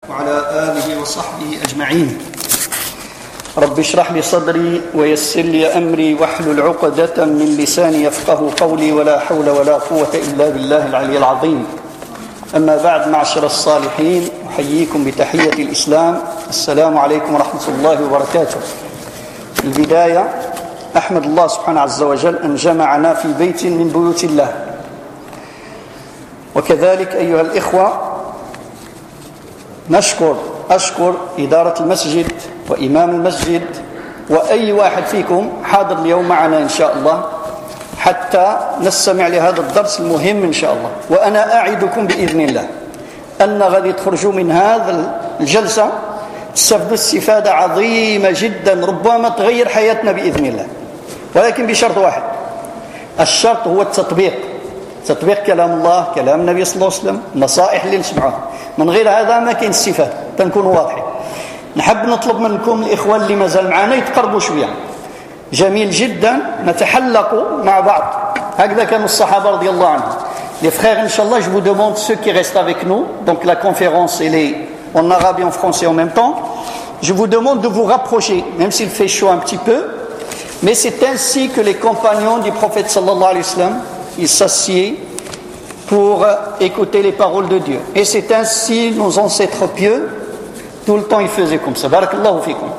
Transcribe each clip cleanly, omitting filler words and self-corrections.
وعلى آله وصحبه أجمعين. رب اشرح لي صدري ويسر لي أمري واحلل عقدة من لساني يفقه قولي ولا حول ولا قوة إلا بالله العلي العظيم. أما بعد، معشر الصالحين، أحييكم بتحية الإسلام. السلام عليكم ورحمة الله وبركاته. في البداية أحمد الله سبحانه عز وجل أن جمعنا في بيت من بيوت الله، وكذلك أيها الإخوة أشكر إدارة المسجد وإمام المسجد وأي واحد فيكم حاضر اليوم معنا إن شاء الله حتى نستمع لهذا الدرس المهم إن شاء الله. وأنا أعدكم بإذن الله أن غادي تخرجوا من هذا الجلسة تستفدوا استفادة عظيمة جدا، ربما تغير حياتنا بإذن الله، ولكن بشرط واحد. الشرط هو تطبيق كلام الله، كلام النبي صلى الله عليه وسلم، النصائح اللي نسمعوها. من غير هذا ما كاين استفادة. تنكونوا واضحين. نحب نطلب منكم الإخوان اللي مازال معنا يتقربوا شوية. جميل جدا نتحلق مع بعض، هكذا كانوا الصحابة رضي الله عنهم. Les frères, Inch'Allah, je vous demande, ceux qui restent avec nous, donc la conférence elle est en arabe et en français en même temps, je vous demande de vous rapprocher, même s'il fait chaud un petit peu, mais c'est ainsi que les compagnons du prophète sallallahu alayhi wa sallam, ils s'assiedent pour écouter les paroles de Dieu. Et c'est ainsi nos ancêtres pieux, tout le temps ils faisaient comme ça. Barakallahu fikum.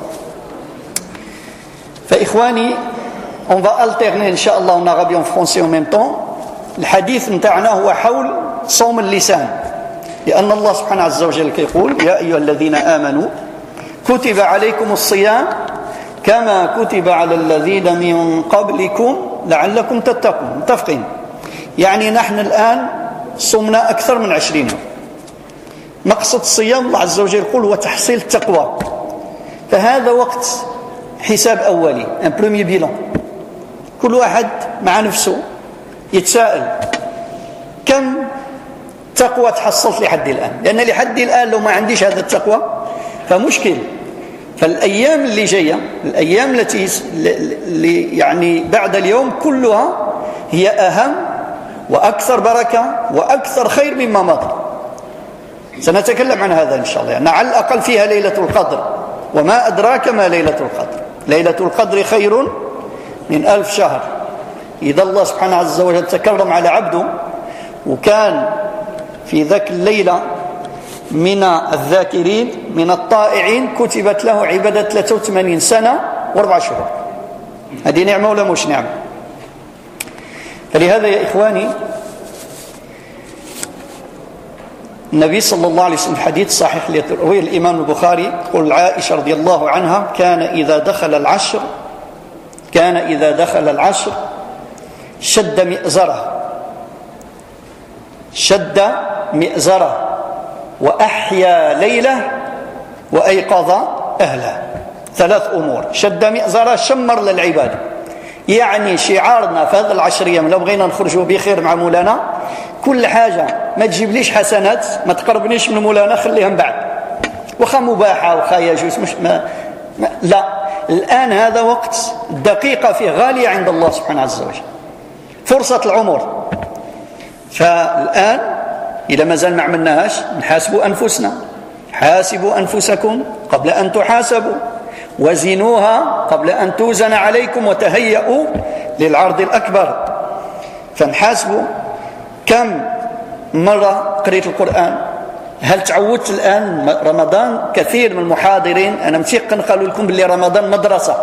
فإخواني, on va alterner Inch'Allah en arabe et en français en même temps. الحديث نتاعنا هو حول صوم اللسان، لأن الله سبحانه عز وجل يقول: يا أيها الذين آمنوا كتب عليكم الصيام كما كتب على الذين من قبلكم لعلكم تتقون. متفقين؟ يعني نحن الآن صمنا أكثر من 20 يوم. مقصد الصيام الله عز وجل يقول هو تحصيل التقوى، فهذا وقت حساب أولي، un premier bilan. كل واحد مع نفسه يتساءل كم تقوى تحصلت لحد الآن، لأن لحد الآن لو ما عنديش هذا التقوى فمشكل. فالأيام اللي جاية، الأيام التي يعني بعد اليوم كلها هي أهم وأكثر بركة وأكثر خير مما مضى. سنتكلم عن هذا إن شاء الله. يعني على الأقل فيها ليلة القدر، وما أدراك ما ليلة القدر. ليلة القدر خير من 1000 شهر. إذا الله سبحانه عز وجل تكرم على عبده وكان في ذاك الليلة من الذاكرين من الطائعين، كتبت له عبادة 83 سنة و4 شهور. هذه نعمة ولا مش نعمة؟ فلهذا يا إخواني، النبي صلى الله عليه وسلم حديث صحيح رواه الإمام البخاري، قل عائشة رضي الله عنها: كان إذا دخل العشر شد مئزره وأحيا ليله وأيقظ أهله. 3 أمور: شد مئزره، شمر للعبادة. يعني شعارنا في هذا العشر أيام لو بغينا نخرجوا بخير مع مولانا، كل حاجة ما تجيبليش حسنات، ما تقربنيش من مولانا، خليها من بعد، وخا مباحة وخا يجوز، مش لا. الآن هذا وقت الدقيقة فيه غالية عند الله سبحانه عز وجل، فرصة العمر. فالآن إذا ما زال ما عملناهاش، نحاسبوا أنفسنا. حاسبوا أنفسكم قبل أن تحاسبوا، وزنوها قبل أن توزن عليكم، وتهيئوا للعرض الأكبر. فنحاسبوا كم مرة قريت القرآن، هل تعودت الآن؟ رمضان كثير من المحاضرين أنا متيقن قالوا لكم باللي رمضان مدرسة.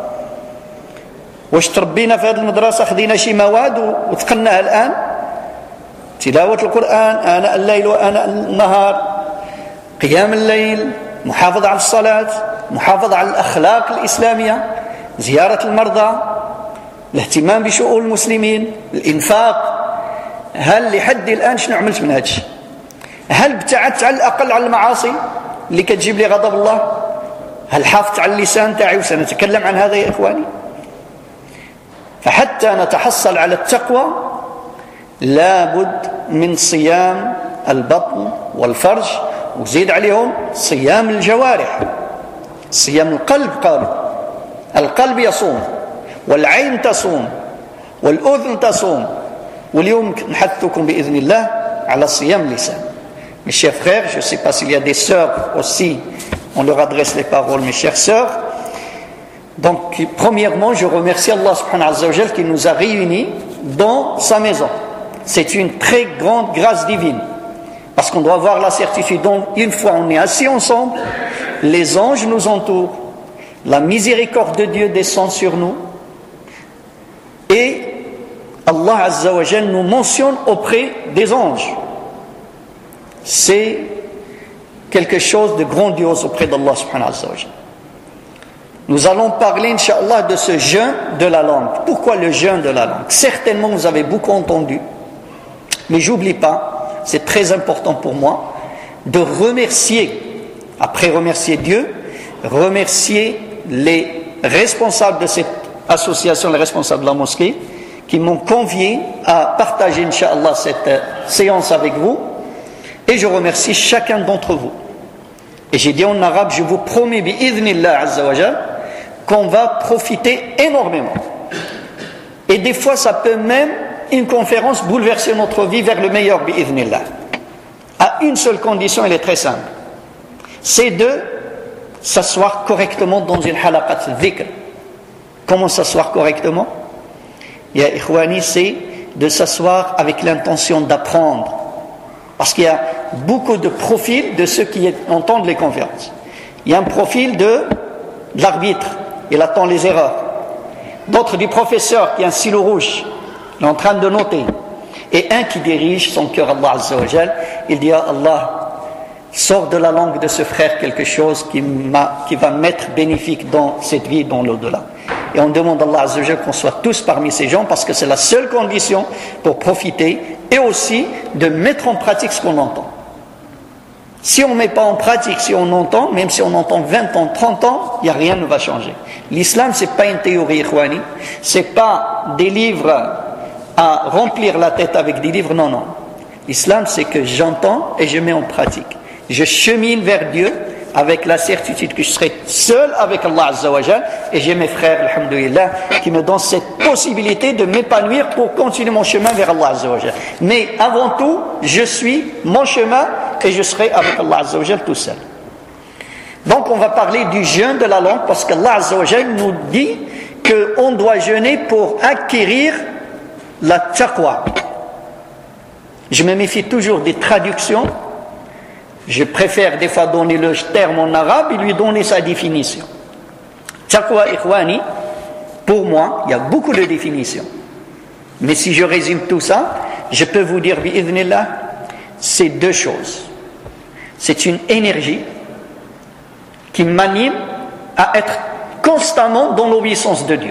واش تربينا في هذه المدرسة؟ خذينا شي مواد وتقناها الآن؟ تلاوة القرآن آناء الليل وآناء النهار، قيام الليل، محافظة على الصلاة، محافظة على الأخلاق الإسلامية، زيارة المرضى، الاهتمام بشؤون المسلمين، الإنفاق. هل لحد الآن شنو عملت من هذا الشيء؟ هل ابتعدت على الأقل عن المعاصي اللي كتجيب لي غضب الله؟ هل حافظت على اللسان تاعي؟ وسنتكلم عن هذا يا إخواني. فحتى نتحصل على التقوى لابد من صيام البطن والفرج، وزيد عليهم صيام الجوارح، صيام القلب. قالوا القلب يصوم، والعين تصوم، والأذن تصوم، واليوم نحثكم بإذن الله على صيام اللسان. Mes chers frères, je ne sais pas s'il y a des sœurs aussi, on leur adresse les paroles, mes chères sœurs. Donc, premièrement, je remercie Allah subhanahu wa ta'ala qui nous a réunis dans sa maison. C'est une très grande grâce divine. Parce qu'on doit avoir la certitude, donc, une fois on est assis ensemble, les anges nous entourent, la miséricorde de Dieu descend sur nous, et Allah Azza wa Jal nous mentionne auprès des anges. C'est quelque chose de grandiose auprès d'Allah subhanahu wa ta'ala. Nous allons parler, Inch'Allah, de ce jeûne de la langue. Pourquoi le jeûne de la langue? Certainement, vous avez beaucoup entendu, mais j'oublie pas, c'est très important pour moi, de remercier, après remercier Dieu, remercier les responsables de cette association, les responsables de la mosquée, qui m'ont convié à partager, Inch'Allah, cette séance avec vous. Et je remercie chacun d'entre vous. Et j'ai dit en arabe, je vous promets, bi'idhnillah azza wa jal, qu'on va profiter énormément. Et des fois, ça peut même, une conférence, bouleverser notre vie vers le meilleur, bi'idhnillah. À une seule condition, elle est très simple. C'est de s'asseoir correctement dans une halaqat dhikr. Comment s'asseoir correctement? Ya ikhwani, c'est de s'asseoir avec l'intention d'apprendre. Parce qu'il y a beaucoup de profils de ceux qui entendent les conférences. Il y a un profil de l'arbitre, il attend les erreurs. D'autres du professeur qui a un stylo rouge, il est en train de noter. Et un qui dirige son cœur, Allah Azza wa Jal, il dit, Allah, sort de la langue de ce frère quelque chose qui va m'être bénéfique dans cette vie, dans l'au-delà. Et on demande à Allah Azza wa Jal qu'on soit tous parmi ces gens, parce que c'est la seule condition pour profiter et aussi de mettre en pratique ce qu'on entend. Si on ne met pas en pratique, si on entend, même si on entend 20 ans, 30 ans, il n'y a rien ne va changer. L'islam, ce n'est pas une théorie, ikhwani. Ce n'est pas des livres à remplir la tête avec des livres, non, non. L'islam, c'est que j'entends et je mets en pratique. Je chemine vers Dieu avec la certitude que je serai seul avec Allah Azza wa Jal, et j'ai mes frères, alhamdoulilah, qui me donnent cette possibilité de m'épanouir pour continuer mon chemin vers Allah Azza wa Jal. Mais avant tout, je suis mon chemin et je serai avec Allah Azza wa Jal tout seul. Donc on va parler du jeûne de la langue, parce qu'Allah Azza wa Jal nous dit qu'on doit jeûner pour acquérir la taqwa. Je me méfie toujours des traductions. Je préfère des fois donner le terme en arabe et lui donner sa définition. Taqwa ikhwani, pour moi, il y a beaucoup de définitions. Mais si je résume tout ça, je peux vous dire, bi'idhnillah, c'est deux choses. C'est une énergie qui m'anime à être constamment dans l'obéissance de Dieu.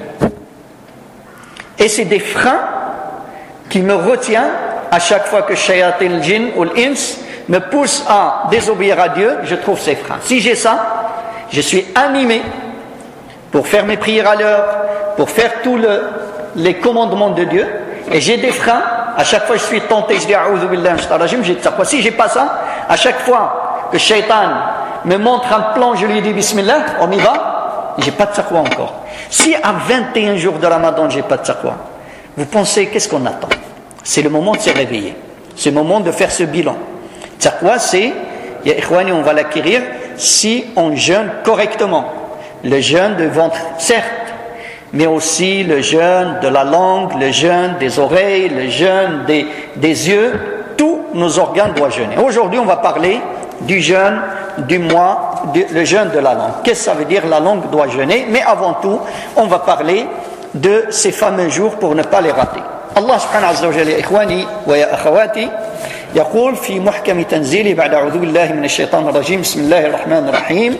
Et c'est des freins qui me retiennent à chaque fois que shayatin al-jinn ou l'ins me pousse à désobéir à Dieu, je trouve ces freins. Si j'ai ça, je suis animé pour faire mes prières à l'heure, pour faire tous les commandements de Dieu, et j'ai des freins. À chaque fois que je suis tenté, je dis a'udhu billahi minash rajim, j'ai ça. Si j'ai pas ça, à chaque fois que Shaitan me montre un plan, je lui dis bismillah, on y va, j'ai pas de taqwa encore. Si à 21 jours de Ramadan, j'ai pas de taqwa, vous pensez, qu'est-ce qu'on attend? C'est le moment de se réveiller. C'est le moment de faire ce bilan. Taqwa, c'est, ya ikhwani, on va l'acquérir si on jeûne correctement. Le jeûne de ventre, certes, mais aussi le jeûne de la langue, le jeûne des oreilles, le jeûne des yeux. Tous nos organes doivent jeûner. Aujourd'hui, on va parler du jeûne du mois, le jeûne de la langue. Qu'est-ce que ça veut dire? La langue doit jeûner, mais avant tout, on va parler de ces fameux jours pour ne pas les rater. Allah subhanahu wa ta'ala, ya ikhwani wa ya akhawati, يقول في محكم تنزيله بعد أعوذ بالله من الشيطان الرجيم بسم الله الرحمن الرحيم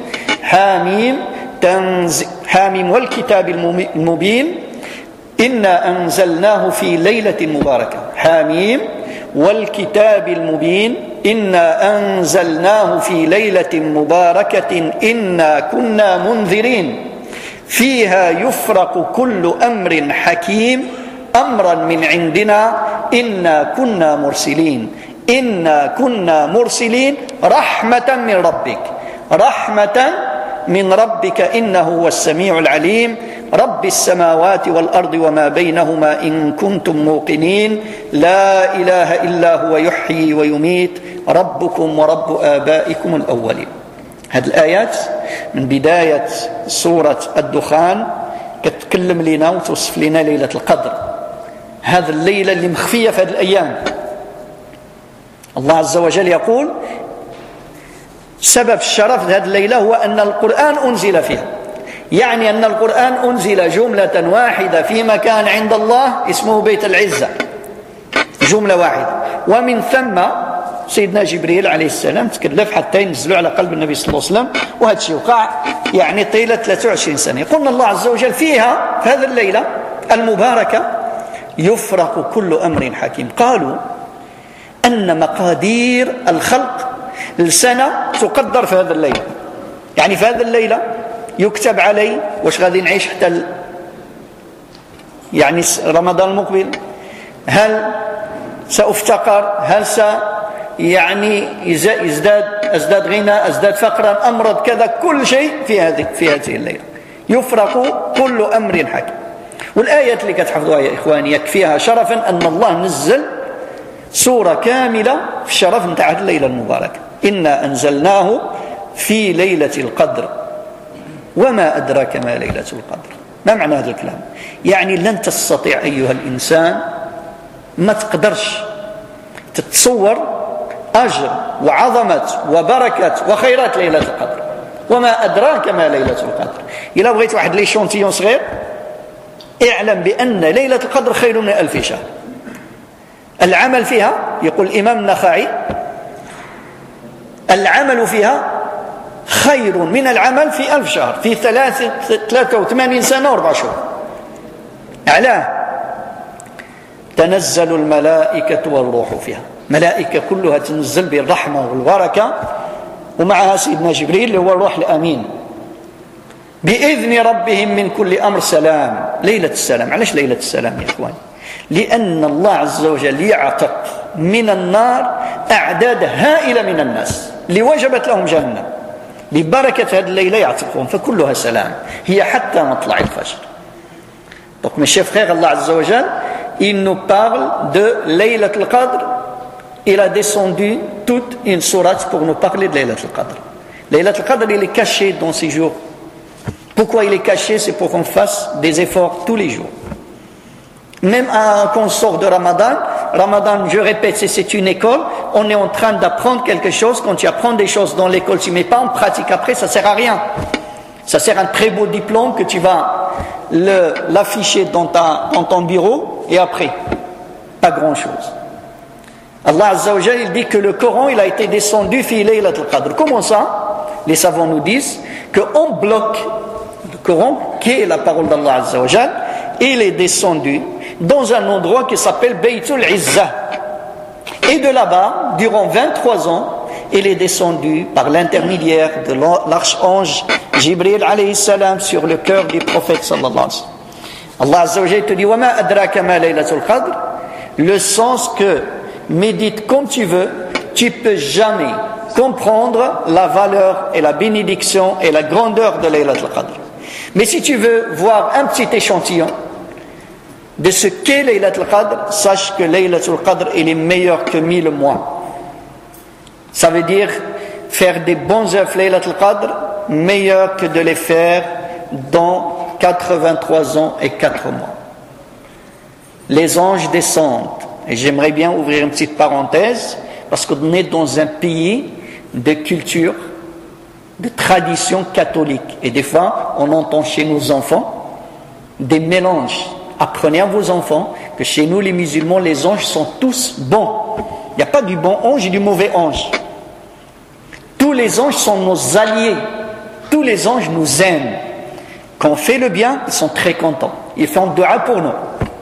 حاميم والكتاب المبين إنا أنزلناه في ليلة مباركة حاميم والكتاب المبين إنا أنزلناه في ليلة مباركة إنا كنا منذرين فيها يفرق كل أمر حكيم أمرا من عندنا إنا كنا مرسلين إنا كنا مرسلين رحمة من ربك إنه هو السميع العليم رب السماوات والأرض وما بينهما إن كنتم موقنين لا إله إلا هو يحيي ويميت ربكم ورب آبائكم الأولين. هذه الآيات من بداية سورة الدخان كتكلم لنا وتوصف لنا ليلة القدر، هذه الليلة اللي مخفية في هذه الأيام. الله عز وجل يقول سبب الشرف هذه الليلة هو أن القرآن أنزل فيها، يعني أن القرآن أنزل جملة واحدة في مكان عند الله اسمه بيت العزة، جملة واحدة، ومن ثم سيدنا جبريل عليه السلام تكلف حتى ينزلوا على قلب النبي صلى الله عليه وسلم، وهذا الشيء وقع يعني طيلة 23 سنة. يقول الله عز وجل فيها في هذه الليلة المباركة يفرق كل أمر حكيم. قالوا أن مقادير الخلق السنة تقدر في هذه الليلة، يعني في هذه الليلة يكتب علي واش غادي نعيش حتى يعني رمضان المقبل، هل سأفتقر، هل يعني ازداد غنى، ازداد فقرا، امرض، كذا، كل شيء في هذه الليله يفرق كل امر حكيم. والايات اللي كتحفظوها يا اخواني يكفيها شرفا ان الله نزل سوره كامله في الشرف نتاع هذه الليله المباركه. انا انزلناه في ليله القدر وما ادراك ما ليله القدر. ما معنى هذا الكلام؟ يعني لن تستطيع ايها الانسان، ما تقدرش تتصور أجر وعظمة وبركة وخيرات ليلة القدر. وما أدراك ما ليلة القدر. إلا بغيت واحد ليشونتيون صغير اعلم بأن ليلة القدر خير من 1000 شهر. العمل فيها يقول الإمام النخعي العمل فيها خير من العمل في 1000 شهر، في 83 سنة و4 شهور. أعلاه تنزل الملائكة والروح فيها، ملائكة كلها تنزل بالرحمة والبركة، ومعها سيدنا جبريل اللي هو الروح الأمين، بإذن ربهم من كل أمر سلام. ليلة السلام. علاش ليلة السلام يا إخوان؟ لأن الله عز وجل يعتق من النار أعداد هائلة من الناس اللي وجبت لهم جهنم، ببركة هذه الليلة يعتقون، فكلها سلام، هي حتى مطلع الفجر. Donc mes chers frères, Allah Azza wa Jal, il nous parle de Laylat al-Qadr. Il a descendu toute une sourate pour nous parler de Laylat al-Qadr. Laylat al-Qadr, il est caché dans ces jours. Pourquoi il est caché? C'est pour qu'on fasse des efforts tous les jours. Même quand on sort de Ramadan, je répète, c'est une école, on est en train d'apprendre quelque chose. Quand tu apprends des choses dans l'école, tu ne mets pas en pratique après, ça ne sert à rien. Ça sert à un très beau diplôme que tu vas l'afficher dans ton bureau, et après, pas grand-chose. Allah Azza wa Jal, il dit que le Coran, il a été descendu fi Laylat al-Qadr. Comment ça? Les savants nous disent qu'on bloque le Coran, qui est la parole d'Allah Azza wa Jal, il est descendu dans un endroit qui s'appelle Baytul Izzah. Et de là-bas, durant 23 ans, il est descendu par l'intermédiaire de l'archange Jibril alayhi salam sur le cœur du prophète sallallahu alayhi wa sallam. Allah Azza wa Jal te dit وَمَا أَدْرَاكَ مَا لَيْلَةُ الْقَدْرِ. Le sens que, médite comme tu veux, tu peux jamais comprendre la valeur et la bénédiction et la grandeur de Laylat al-Qadr. Mais si tu veux voir un petit échantillon de ce qu'est Laylat al-Qadr, sache que Laylat al-Qadr il est meilleur que 1000 mois. Ça veut dire faire des bons œuvres Laylat al-Qadr meilleur que de les faire dans 83 ans et 4 mois. Les anges descendent, et j'aimerais bien ouvrir une petite parenthèse, parce qu'on est dans un pays de culture, de tradition catholique, et des fois on entend chez nos enfants des mélanges. Apprenez à vos enfants que chez nous les musulmans, les anges sont tous bons. Il n'y a pas du bon ange et du mauvais ange. Tous les anges sont nos alliés. Tous les anges nous aiment. Quand on fait le bien, ils sont très contents. Ils font dua pour nous.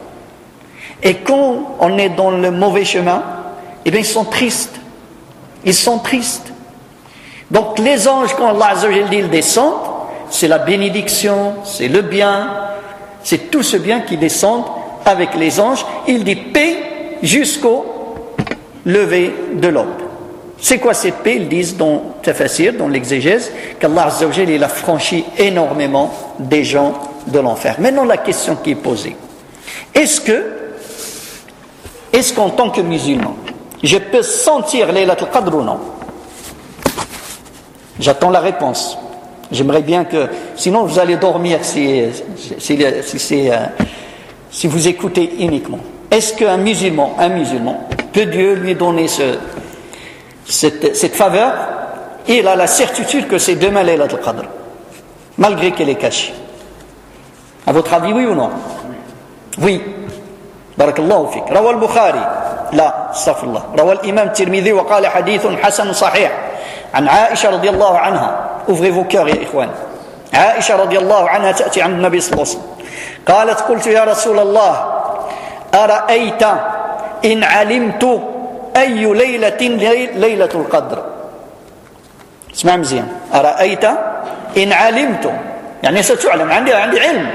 Et quand on est dans le mauvais chemin, eh bien ils sont tristes. Ils sont tristes. Donc les anges, quand Allah Azza wa Jalla dit ils descendent, c'est la bénédiction, c'est le bien, c'est tout ce bien qui descend avec les anges. Il dit paix jusqu'au lever de l'aube. C'est quoi cette paix? Ils disent dans Tafasir, dans l'exégèse, qu'Allah Azza wa Jalla il a franchi énormément des gens de l'enfer. Maintenant, la question qui est posée, est-ce qu'en tant que musulman, je peux sentir Laylat al-Qadr ou non? J'attends la réponse. J'aimerais bien que... Sinon, vous allez dormir si vous écoutez uniquement. Est-ce qu'un musulman, peut Dieu lui donner cette faveur? Et il a la certitude que c'est demain Laylat al-Qadr, malgré qu'elle est cachée. À votre avis, oui ou non? Oui. Barakallahu fik. Rawa al-Bukhari. لا استغفر الله. روى الإمام الترمذي وقال حديث حسن صحيح عن عائشة رضي الله عنها. ouvrez vos cœurs يا إخوان. عائشة رضي الله عنها تأتي عند النبي صلى الله عليه وسلم قالت قلت يا رسول الله أرأيت إن علمت أي ليلة القدر. اسمع مزيان. أرأيت إن علمت يعني ستعلم، عندي علم.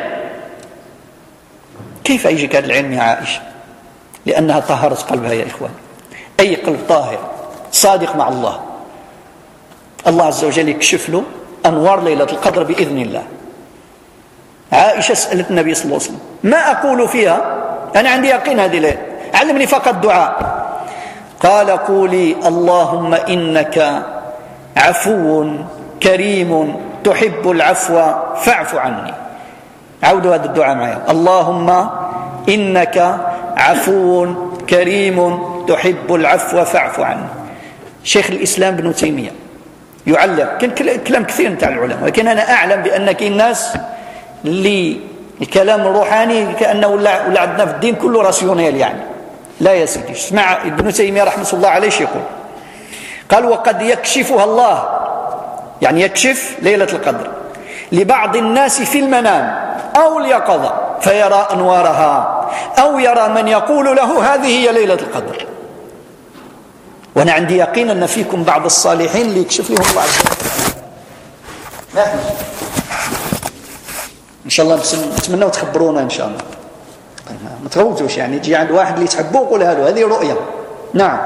كيف يجيك هذا العلم يا عائشة؟ لأنها طهرت قلبها يا إخوان. أي قلب طاهر صادق مع الله، الله عز وجل يكشف له أنوار ليلة القدر بإذن الله. عائشة سألت النبي صلى الله عليه وسلم ما أقول فيها؟ أنا عندي يقين هذه الليلة، علمني فقط دعاء. قال قولي اللهم إنك عفو كريم تحب العفو فاعف عني. عودوا هذا الدعاء معي. اللهم إنك عفو كريم تحب العفو فاعف عني. شيخ الإسلام ابن تيمية يعلم، كان كلام كثير نتاع العلماء، ولكن أنا أعلم بأن كاين ناس اللي الكلام الروحاني كأنه ولا عندنا في الدين كله راسيونيل يعني. لا يا سيدي، اسمع ابن تيمية رحمة الله عليه يقول، قال وقد يكشفها الله، يعني يكشف ليلة القدر لبعض الناس في المنام أو اليقظة فيرى أنوارها، أو يرى من يقول له هذه هي ليلة القدر. وأنا عندي يقين أن فيكم بعض الصالحين اللي يكشف لهم الله عز وجل. إن شاء الله نتمنى تخبرونا إن شاء الله، ما تغوتوش يعني يجي عند واحد اللي تحبوه وقول هذه رؤية. نعم،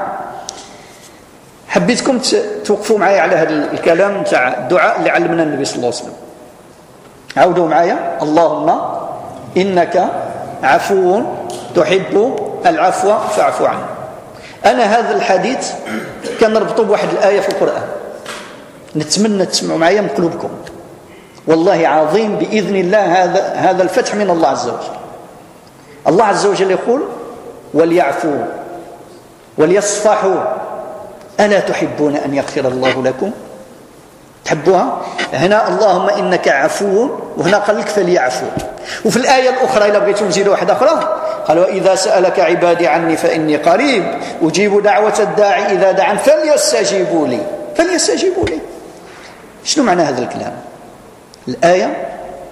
حبيتكم توقفوا معي على هذا الكلام تاع الدعاء اللي علمنا النبي صلى الله عليه وسلم. عودوا معايا. اللهم إنك عفو تحب العفو فاعف عني. أنا هذا الحديث كان نربطه بواحد الآية في القرآن، نتمنى تسمعوا معايا من قلوبكم، والله عظيم بإذن الله هذا الفتح من الله عز وجل. الله عز وجل يقول وليعفوا وليصفحوا ألا تحبون أن يغفر الله لكم؟ تحبوها؟ هنا اللهم إنك عفو، وهنا قال لك فليعفوا. وفي الآية الأخرى إذا بغيتوا نزيدوا واحدة أخرى قال وإذا سألك عبادي عني فإني قريب أجيب دعوة الداعي إذا دعان فليستجيبوا لي. شنو معنى هذا الكلام؟ الآية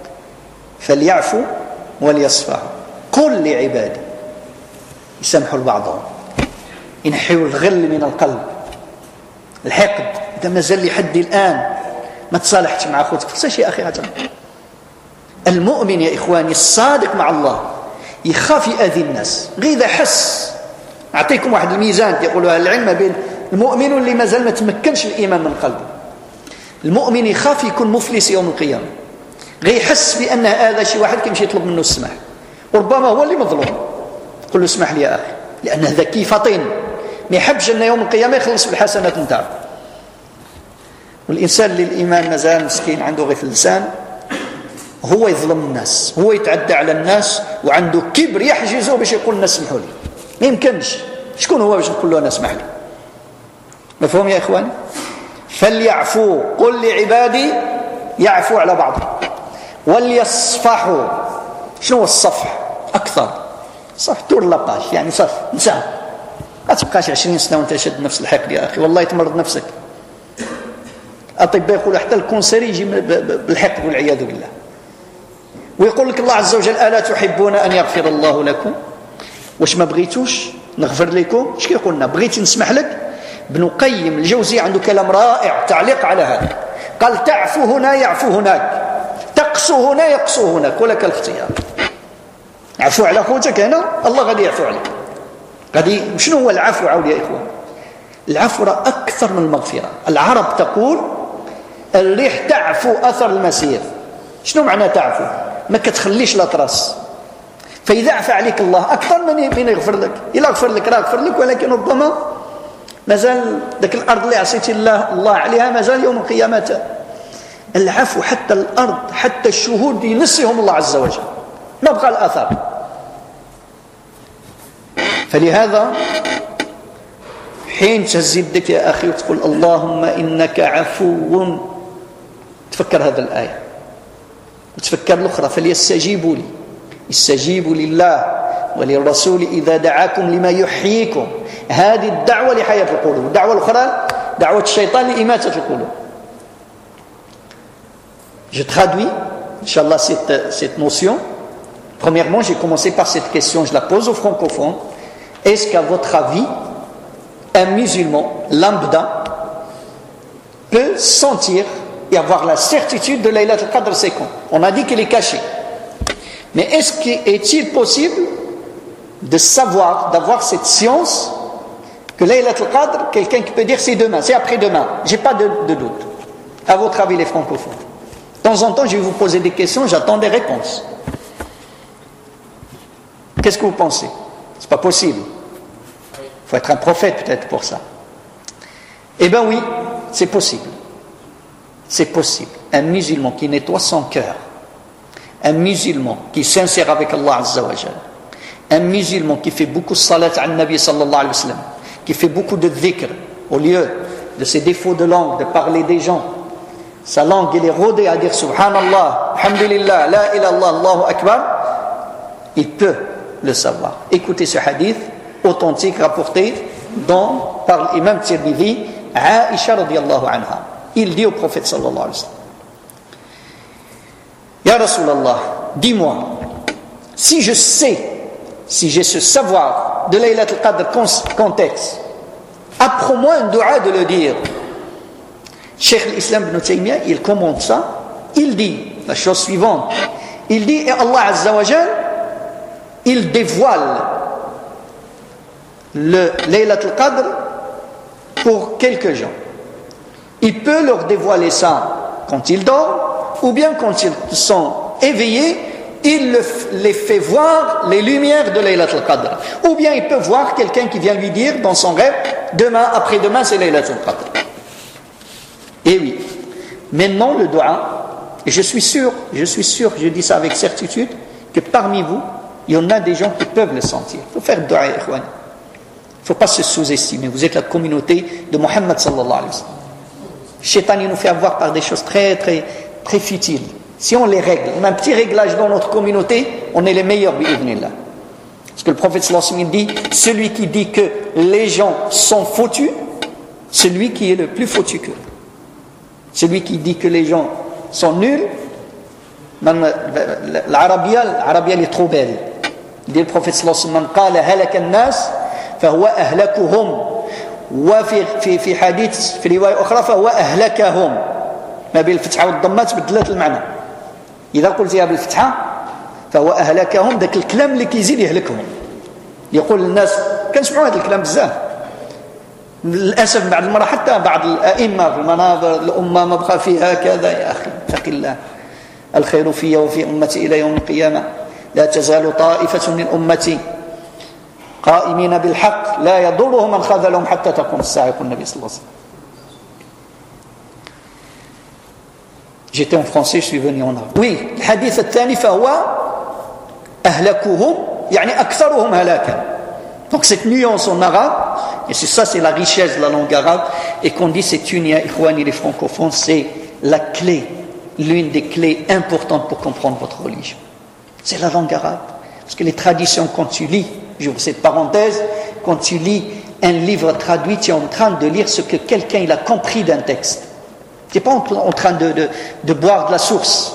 فليعفوا وليصفحوا، قل لعبادي يسامحوا لبعضهم، ينحيوا الغل من القلب، الحقد. إذا مازال لحد الآن ما تصالحتش مع أخوتك فاش يا أخي هذا؟ المؤمن يا إخواني الصادق مع الله يخاف يأذي الناس، غير إذا حس. أعطيكم واحد الميزان يقولوا أهل العلم بين المؤمن اللي مازال ما تمكنش الإيمان من قلبه. المؤمن يخاف يكون مفلس يوم القيامة، غير يحس بأن هذا شي واحد كيمشي يطلب منه السماح، وربما هو اللي مظلوم، قل له اسمح لي يا أخي، لأن ذكي فطين ما يحبش أن يوم القيامة يخلص بالحسنات نتاعه. والإنسان اللي الإيمان مازال مسكين عنده غير في اللسان، هو يظلم الناس، هو يتعدى على الناس، وعنده كبر يحجزه باش يقول الناس سمحوا لي. ما يمكنش. شكون هو باش نقول له أنا اسمح لي؟ مفهوم يا إخواني؟ فليعفوا، قل لعبادي يعفوا على بعضهم وليصفحوا. شنو هو الصفح؟ أكثر صفح تور لاباج، يعني صف نسى، ما تبقاش 20 سنة وانت شد نفس الحقد يا أخي، والله تمرض نفسك. أطباء يقولوا حتى الكونسير يجي بالحقد والعياذ بالله. ويقول لك الله عز وجل ألا تحبون أن يغفر الله لكم؟ واش ما بغيتوش نغفر لكم؟ اش كيقولنا؟ بغيتي نسمح لك؟ ابن قيم الجوزي عنده كلام رائع تعليق على هذا، قال تعفو هنا يعفو هناك، تقسو هنا يقسو هناك، ولك الاختيار. عفو على خوتك هنا، الله غادي يعفو عليك. غادي. شنو هو العفو عاود يا إخوان؟ العفو أكثر من المغفرة. العرب تقول الريح تعفو أثر المسير. شنو معنى تعفو؟ ما كتخليش لا تراس. فإذا عفى عليك الله أكثر من يغفر لك. إلا غفر لك راه غفر لك، ولكن ربما مازال ذاك الأرض اللي عصيتي الله عليها مازال يوم القيامة. العفو حتى الأرض حتى الشهود ينسيهم الله عز وجل، ما بقى الأثر. فلهذا حين تهز يدك يا أخي وتقول اللهم إنك عفو، تفكر هذا الآية وتفكر الأخرى، فليستجيبوا لي، استجيبوا لله وللرسول إذا دعاكم لما يحييكم. هذه الدعوة لحياة القلوب. الدعوة الأخرى دعوة الشيطان لإماتة القلوب. Je traduis, Inch'Allah, cette notion. Premièrement, j'ai commencé par cette question, je la pose aux francophones. Est-ce qu'à votre avis, un musulman lambda peut sentir et avoir la certitude de Laylat al-Qadr, c'est quand? On a dit qu'il est caché. Mais est-il possible de savoir, d'avoir cette science que Laylat al-Qadr, quelqu'un qui peut dire c'est demain, c'est après-demain? J'ai pas de doute. À votre avis, les francophones? De temps en temps, je vais vous poser des questions, j'attends des réponses. Qu'est-ce que vous pensez? C'est pas possible. Il faut être un prophète peut-être pour ça. Eh bien oui, c'est possible. C'est possible. Un musulman qui nettoie son cœur, un musulman qui est sincère avec Allah Azza wa Jal, un musulman qui fait beaucoup de salat à Nabi sallallahu alayhi wa sallam, qui fait beaucoup de dhikr, au lieu de ses défauts de langue, de parler des gens, sa langue elle est rodée à dire Subhanallah, Alhamdulillah, La ilallah, Allahu Akbar, il peut le savoir. Écoutez ce hadith authentique rapporté par l'imam Tirmidhi, Aisha radiyallahu anha. Il dit au prophète sallallahu alayhi wa sallam, Ya Rasulallah, dis-moi, si j'ai ce savoir de Laylat al-Qadr contexte, apprends-moi un dua de le dire. Cheikh l'Islam ibn Taymiyyah, il commente ça, il dit la chose suivante, il dit, et Allah Azza wa Jal, il dévoile le Laylat al-Qadr pour quelques gens. Il peut leur dévoiler ça quand ils dorment, ou bien quand ils sont éveillés, il les fait voir les lumières de Laylat al-Qadr. Ou bien il peut voir quelqu'un qui vient lui dire dans son rêve, demain, après-demain, c'est Laylat al-Qadr. Et oui, maintenant le dua, et je suis sûr, je dis ça avec certitude, que parmi vous, il y en a des gens qui peuvent le sentir. Il faut faire dua, ikhwan. Il ne faut pas se sous-estimer. Vous êtes la communauté de Muhammad sallallahu alayhi wa sallam. Shaitan, il nous fait avoir par des choses très, très, très futiles. Si on les règle, on a un petit réglage dans notre communauté, on est les meilleurs, bi'idhnillah. Parce que le prophète sallallahu alayhi wa sallam dit, celui qui dit que les gens sont foutus, celui qui est le plus foutu qu'eux. Celui qui dit que les gens sont nuls, l'Arabia est trop belle. Il dit le prophète sallallahu alayhi wa sallam, قال هلك الناس فهو أهلكهم وفي حديث في رواية أخرى فهو أهلكهم. ما بين الفتحة والضمة تبدلت المعنى. إذا قلتها بالفتحة فهو أهلكهم، ذاك الكلام اللي كيزيد يهلكهم. يقول الناس كنسمعوا هذا الكلام بزاف للأسف بعد المرة، حتى بعض الأئمة في المنابر الأمة ما بقى فيها كذا. يا أخي اتق الله، الخير في وفي أمتي إلى يوم القيامة، لا تزال طائفة من أمتي قائمين بالحق لا يضرهم من خذلهم حتى تقوم الساعة. يقول النبي صلى الله عليه وسلم. J'étais en français, je suis venu en arabe. Oui, الحديث الثاني فهو أهلكهم يعني أكثرهم هلاكا. Donc cette nuance en arabe, et c'est ça, c'est la richesse de la langue arabe, et qu'on dit cette unia, ikhwani les francophones, c'est la clé, l'une des clés importantes pour comprendre votre religion. C'est la langue arabe. Parce que les traditions, quand tu lis, j'ouvre cette parenthèse, quand tu lis un livre traduit, tu es en train de lire ce que quelqu'un il a compris d'un texte. Tu n'es pas en train de boire de la source.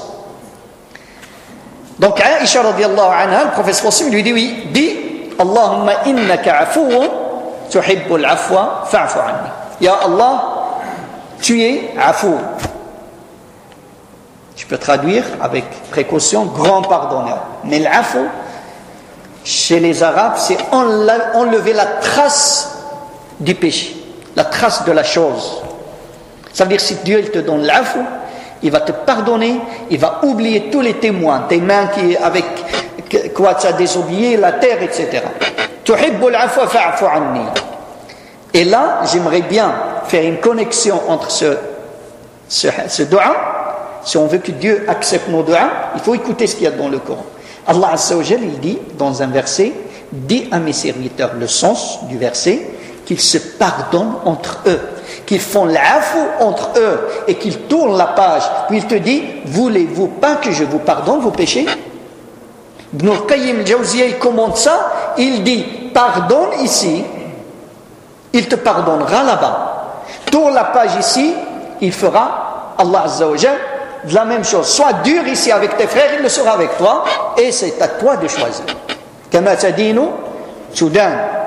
Donc Aisha radiallahu anha, le prophète sallallahu lui dit oui, dit Allahumma innaka afuun tuhibbul afwa fa'fu anni. Ya Allah, tu es afou. Je peux traduire avec précaution, grand pardonneur. Mais l'afou, chez les Arabes, c'est enlever la trace du péché, la trace de la chose. Ça veut dire si Dieu il te donne l'afou, il va te pardonner, il va oublier tous les témoins, tes mains qui avec quoi tu as désobéi, la terre, etc. Tuhibbul afwa fa'fu anni. Et là, j'aimerais bien faire une connexion entre ce dua. Si on veut que Dieu accepte nos duas, il faut écouter ce qu'il y a dans le Coran. Allah Azza wa Jal, il dit dans un verset, dis à mes serviteurs le sens du verset, qu'ils se pardonnent entre eux, qu'ils font l'afou entre eux et qu'ils tournent la page. Puis il te dit, voulez-vous pas que je vous pardonne vos péchés? Ibn al-Qayyim al-Jawziyya, il commente ça, il dit, pardonne ici, il te pardonnera là-bas. Tourne la page ici, il fera, Allah Azza wa Jal, de la même chose. Sois dur ici avec tes frères, il le sera avec toi, et c'est à toi de choisir. Kama tadinu Soudan.